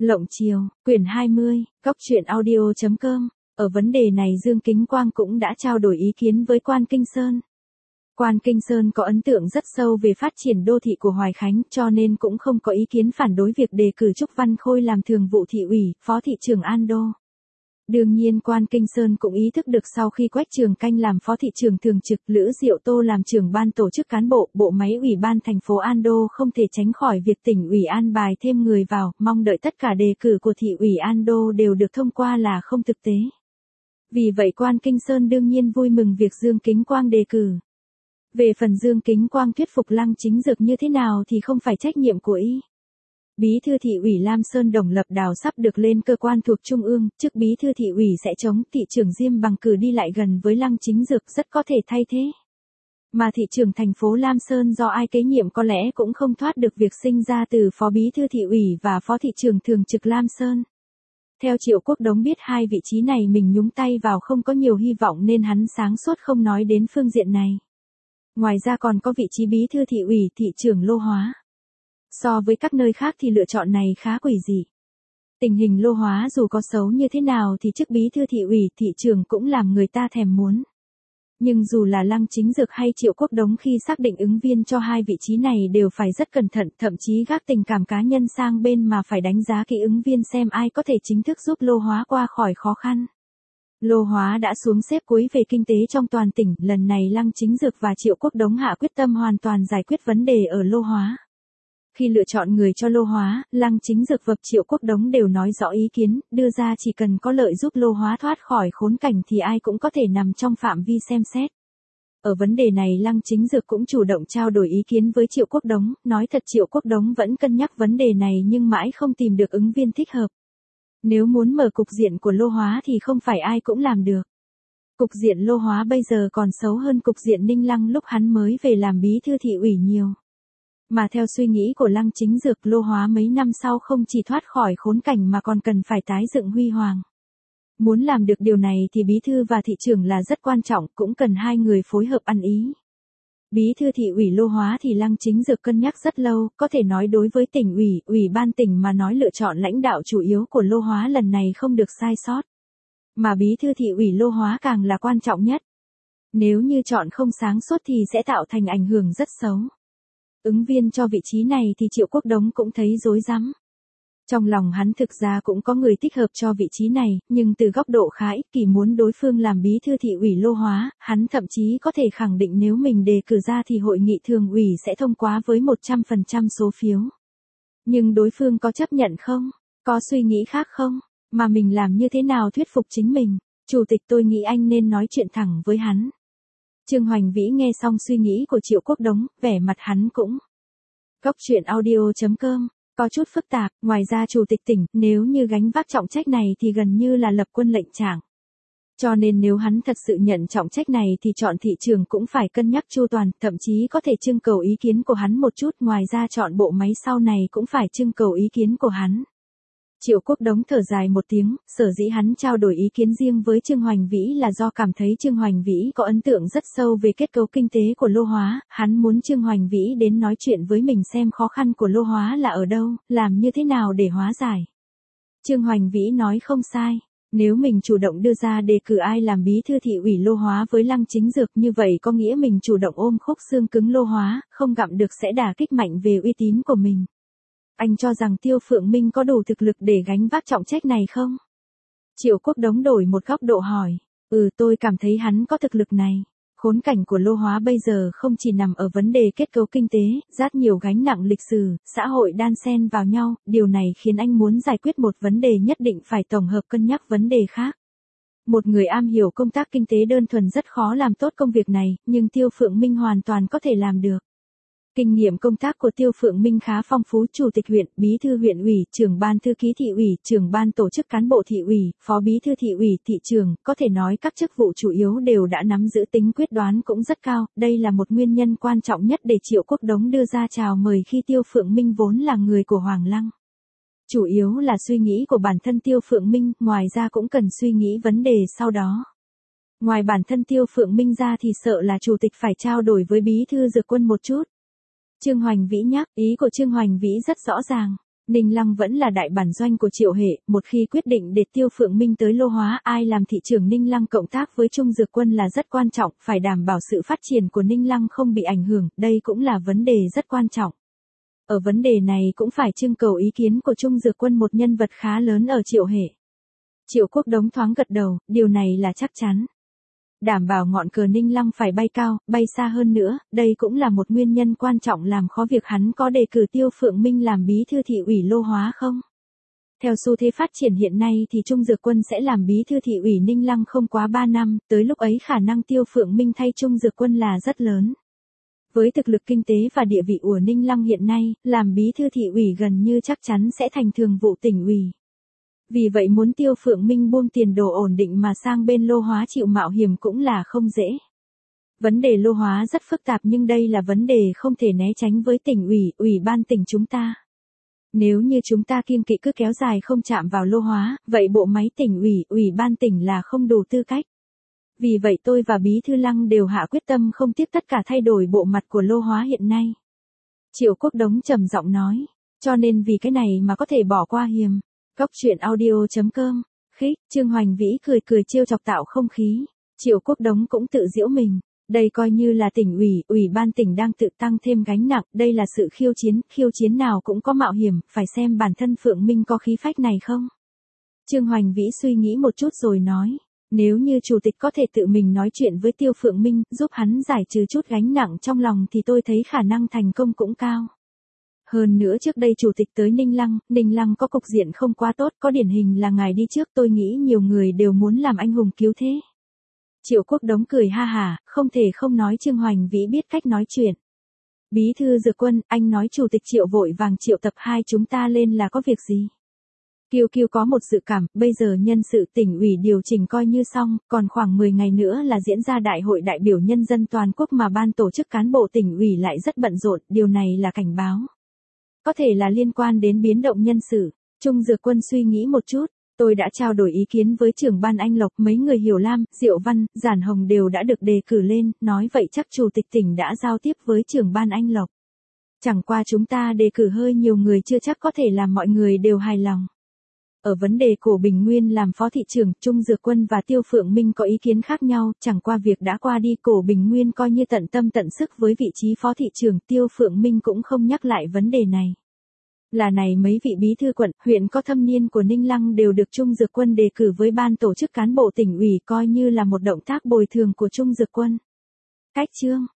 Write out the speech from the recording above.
Lộng Chiều, quyển 20, góc truyện audio.com. Ở vấn đề này Dương Kính Quang cũng đã trao đổi ý kiến với Quan Kinh Sơn. Quan Kinh Sơn có ấn tượng rất sâu về phát triển đô thị của Hoài Khánh, cho nên cũng không có ý kiến phản đối việc đề cử Trúc Văn Khôi làm thường vụ thị ủy, phó thị trưởng An Đô. Đương nhiên Quan Kinh Sơn cũng ý thức được sau khi Quách Trường Canh làm phó thị trưởng thường trực, Lữ Diệu Tô làm trưởng ban tổ chức cán bộ, bộ máy ủy ban thành phố An Đô không thể tránh khỏi việc tỉnh ủy an bài thêm người vào, mong đợi tất cả đề cử của thị ủy An Đô đều được thông qua là không thực tế. Vì vậy Quan Kinh Sơn đương nhiên vui mừng việc Dương Kính Quang đề cử. Về phần Dương Kính Quang thuyết phục Lăng Chính Dược như thế nào thì không phải trách nhiệm của y. Bí thư thị ủy Lam Sơn Đồng Lập Đào sắp được lên cơ quan thuộc Trung ương, chức bí thư thị ủy sẽ chống, thị trưởng Diêm Bằng cử đi lại gần với Lăng Chính Dược rất có thể thay thế. Mà thị trưởng thành phố Lam Sơn do ai kế nhiệm có lẽ cũng không thoát được việc sinh ra từ phó bí thư thị ủy và phó thị trưởng thường trực Lam Sơn. Theo Triệu Quốc Đống biết hai vị trí này mình nhúng tay vào không có nhiều hy vọng nên hắn sáng suốt không nói đến phương diện này. Ngoài ra còn có vị trí bí thư thị ủy, thị trưởng Lô Hóa. So với các nơi khác thì lựa chọn này khá quỷ dị. Tình hình Lô Hóa dù có xấu như thế nào thì chức bí thư thị ủy, thị trưởng cũng làm người ta thèm muốn. Nhưng dù là Lăng Chính Dược hay Triệu Quốc Đống khi xác định ứng viên cho hai vị trí này đều phải rất cẩn thận, thậm chí gác tình cảm cá nhân sang bên mà phải đánh giá kỹ ứng viên xem ai có thể chính thức giúp Lô Hóa qua khỏi khó khăn. Lô Hóa đã xuống xếp cuối về kinh tế trong toàn tỉnh, lần này Lăng Chính Dược và Triệu Quốc Đống hạ quyết tâm hoàn toàn giải quyết vấn đề ở Lô Hóa. Khi lựa chọn người cho Lô Hóa, Lăng Chính Dược và Triệu Quốc Đống đều nói rõ ý kiến, đưa ra chỉ cần có lợi giúp Lô Hóa thoát khỏi khốn cảnh thì ai cũng có thể nằm trong phạm vi xem xét. Ở vấn đề này Lăng Chính Dược cũng chủ động trao đổi ý kiến với Triệu Quốc Đống, nói thật Triệu Quốc Đống vẫn cân nhắc vấn đề này nhưng mãi không tìm được ứng viên thích hợp. Nếu muốn mở cục diện của Lô Hóa thì không phải ai cũng làm được. Cục diện Lô Hóa bây giờ còn xấu hơn cục diện Ninh Lăng lúc hắn mới về làm bí thư thị ủy nhiều. Mà theo suy nghĩ của Lăng Chính Dược, Lô Hóa mấy năm sau không chỉ thoát khỏi khốn cảnh mà còn cần phải tái dựng huy hoàng. Muốn làm được điều này thì bí thư và thị trưởng là rất quan trọng, cũng cần hai người phối hợp ăn ý. Bí thư thị ủy Lô Hóa thì Lăng Chính Dược cân nhắc rất lâu, có thể nói đối với tỉnh ủy, ủy ban tỉnh mà nói lựa chọn lãnh đạo chủ yếu của Lô Hóa lần này không được sai sót. Mà bí thư thị ủy Lô Hóa càng là quan trọng nhất. Nếu như chọn không sáng suốt thì sẽ tạo thành ảnh hưởng rất xấu. Ứng viên cho vị trí này thì Triệu Quốc Đống cũng thấy rối rắm. Trong lòng hắn thực ra cũng có người thích hợp cho vị trí này, nhưng từ góc độ khá ích kỷ muốn đối phương làm bí thư thị ủy Lô Hóa, hắn thậm chí có thể khẳng định nếu mình đề cử ra thì hội nghị thường ủy sẽ thông qua với 100% số phiếu. Nhưng đối phương có chấp nhận không? Có suy nghĩ khác không? Mà mình làm như thế nào thuyết phục chính mình? Chủ tịch tôi nghĩ anh nên nói chuyện thẳng với hắn. Trương Hoành Vĩ nghe xong suy nghĩ của Triệu Quốc Đống, vẻ mặt hắn cũng. Góc truyện audio.com, có chút phức tạp, ngoài ra chủ tịch tỉnh, nếu như gánh vác trọng trách này thì gần như là lập quân lệnh trạng. Cho nên nếu hắn thật sự nhận trọng trách này thì chọn thị trường cũng phải cân nhắc chu toàn, thậm chí có thể trưng cầu ý kiến của hắn một chút, ngoài ra chọn bộ máy sau này cũng phải trưng cầu ý kiến của hắn. Triệu Quốc Đống thở dài một tiếng, sở dĩ hắn trao đổi ý kiến riêng với Trương Hoành Vĩ là do cảm thấy Trương Hoành Vĩ có ấn tượng rất sâu về kết cấu kinh tế của Lô Hóa, hắn muốn Trương Hoành Vĩ đến nói chuyện với mình xem khó khăn của Lô Hóa là ở đâu, làm như thế nào để hóa giải. Trương Hoành Vĩ nói không sai, nếu mình chủ động đưa ra đề cử ai làm bí thư thị ủy Lô Hóa với Lăng Chính Dược như vậy có nghĩa mình chủ động ôm khúc xương cứng Lô Hóa, không gặm được sẽ đả kích mạnh về uy tín của mình. Anh cho rằng Tiêu Phượng Minh có đủ thực lực để gánh vác trọng trách này không? Triệu Quốc Đống đổi một góc độ hỏi. Tôi cảm thấy hắn có thực lực này. Khốn cảnh của Lô Hóa bây giờ không chỉ nằm ở vấn đề kết cấu kinh tế, dát nhiều gánh nặng lịch sử, xã hội đan xen vào nhau, điều này khiến anh muốn giải quyết một vấn đề nhất định phải tổng hợp cân nhắc vấn đề khác. Một người am hiểu công tác kinh tế đơn thuần rất khó làm tốt công việc này, nhưng Tiêu Phượng Minh hoàn toàn có thể làm được. Kinh nghiệm công tác của Tiêu Phượng Minh khá phong phú, chủ tịch huyện, bí thư huyện ủy, trưởng ban thư ký thị ủy, trưởng ban tổ chức cán bộ thị ủy, phó bí thư thị ủy, thị trưởng, có thể nói các chức vụ chủ yếu đều đã nắm giữ, tính quyết đoán cũng rất cao, đây là một nguyên nhân quan trọng nhất để Triệu Quốc Đống đưa ra chào mời khi Tiêu Phượng Minh vốn là người của Hoàng Lăng. Chủ yếu là suy nghĩ của bản thân Tiêu Phượng Minh, ngoài ra cũng cần suy nghĩ vấn đề sau đó. Ngoài bản thân Tiêu Phượng Minh ra thì sợ là chủ tịch phải trao đổi với bí thư Dược Quân một chút. Trương Hoành Vĩ nhắc, ý của Trương Hoành Vĩ rất rõ ràng. Ninh Lăng vẫn là đại bản doanh của Triệu Hệ, một khi quyết định để Tiêu Phượng Minh tới Lô Hóa, ai làm thị trưởng Ninh Lăng cộng tác với Trung Dược Quân là rất quan trọng, phải đảm bảo sự phát triển của Ninh Lăng không bị ảnh hưởng, đây cũng là vấn đề rất quan trọng. Ở vấn đề này cũng phải trưng cầu ý kiến của Trung Dược Quân, một nhân vật khá lớn ở Triệu Hệ. Triệu Quốc Đống thoáng gật đầu, điều này là chắc chắn. Đảm bảo ngọn cờ Ninh Lăng phải bay cao, bay xa hơn nữa, đây cũng là một nguyên nhân quan trọng làm khó việc hắn có đề cử Tiêu Phượng Minh làm bí thư thị ủy Lô Hóa không. Theo xu thế phát triển hiện nay thì Trung Dược Quân sẽ làm bí thư thị ủy Ninh Lăng không quá 3 năm, tới lúc ấy khả năng Tiêu Phượng Minh thay Trung Dược Quân là rất lớn. Với thực lực kinh tế và địa vị của Ninh Lăng hiện nay, làm bí thư thị ủy gần như chắc chắn sẽ thành thường vụ tỉnh ủy. Vì vậy muốn Tiêu Phượng Minh buông tiền đồ ổn định mà sang bên Lô Hóa chịu mạo hiểm cũng là không dễ. Vấn đề Lô Hóa rất phức tạp nhưng đây là vấn đề không thể né tránh với tỉnh ủy, ủy ban tỉnh chúng ta. Nếu như chúng ta kiêng kỵ cứ kéo dài không chạm vào Lô Hóa, vậy bộ máy tỉnh ủy, ủy ban tỉnh là không đủ tư cách. Vì vậy tôi và Bí thư Lăng đều hạ quyết tâm không tiếc tất cả thay đổi bộ mặt của Lô Hóa hiện nay. Triệu Quốc Đống trầm giọng nói, cho nên vì cái này mà có thể bỏ qua hiềm. Góc truyện audio.com, khích, Trương Hoành Vĩ cười cười trêu chọc tạo không khí. Triệu Quốc Đống cũng tự giễu mình, đây coi như là tỉnh ủy, ủy ban tỉnh đang tự tăng thêm gánh nặng, đây là sự khiêu chiến nào cũng có mạo hiểm, phải xem bản thân Phượng Minh có khí phách này không. Trương Hoành Vĩ suy nghĩ một chút rồi nói, nếu như chủ tịch có thể tự mình nói chuyện với Tiêu Phượng Minh, giúp hắn giải trừ chút gánh nặng trong lòng thì tôi thấy khả năng thành công cũng cao. Hơn nữa trước đây chủ tịch tới Ninh Lăng có cục diện không quá tốt, có điển hình là ngài đi trước, tôi nghĩ nhiều người đều muốn làm anh hùng cứu thế. Triệu Quốc Đống cười ha hả, không thể không nói Trương Hoành Vĩ biết cách nói chuyện. Bí thư Dược Quân, anh nói chủ tịch Triệu vội vàng triệu tập hai chúng ta lên là có việc gì? Kiều có một dự cảm, bây giờ nhân sự tỉnh ủy điều chỉnh coi như xong, còn khoảng 10 ngày nữa là diễn ra đại hội đại biểu nhân dân toàn quốc mà ban tổ chức cán bộ tỉnh ủy lại rất bận rộn, điều này là cảnh báo. Có thể là liên quan đến biến động nhân sự. Trung Dược Quân suy nghĩ một chút, tôi đã trao đổi ý kiến với trưởng ban Anh Lộc, mấy người Hiểu Lam, Diệu Văn, Giản Hồng đều đã được đề cử lên, nói vậy chắc chủ tịch tỉnh đã giao tiếp với trưởng ban Anh Lộc. Chẳng qua chúng ta đề cử hơi nhiều người chưa chắc có thể làm mọi người đều hài lòng. Ở vấn đề Cổ Bình Nguyên làm phó thị trưởng, Trung Dược Quân và Tiêu Phượng Minh có ý kiến khác nhau, chẳng qua việc đã qua đi Cổ Bình Nguyên coi như tận tâm tận sức với vị trí phó thị trưởng, Tiêu Phượng Minh cũng không nhắc lại vấn đề này. Là này mấy vị bí thư quận, huyện có thâm niên của Ninh Lăng đều được Trung Dược Quân đề cử với ban tổ chức cán bộ tỉnh ủy coi như là một động tác bồi thường của Trung Dược Quân. Cách chương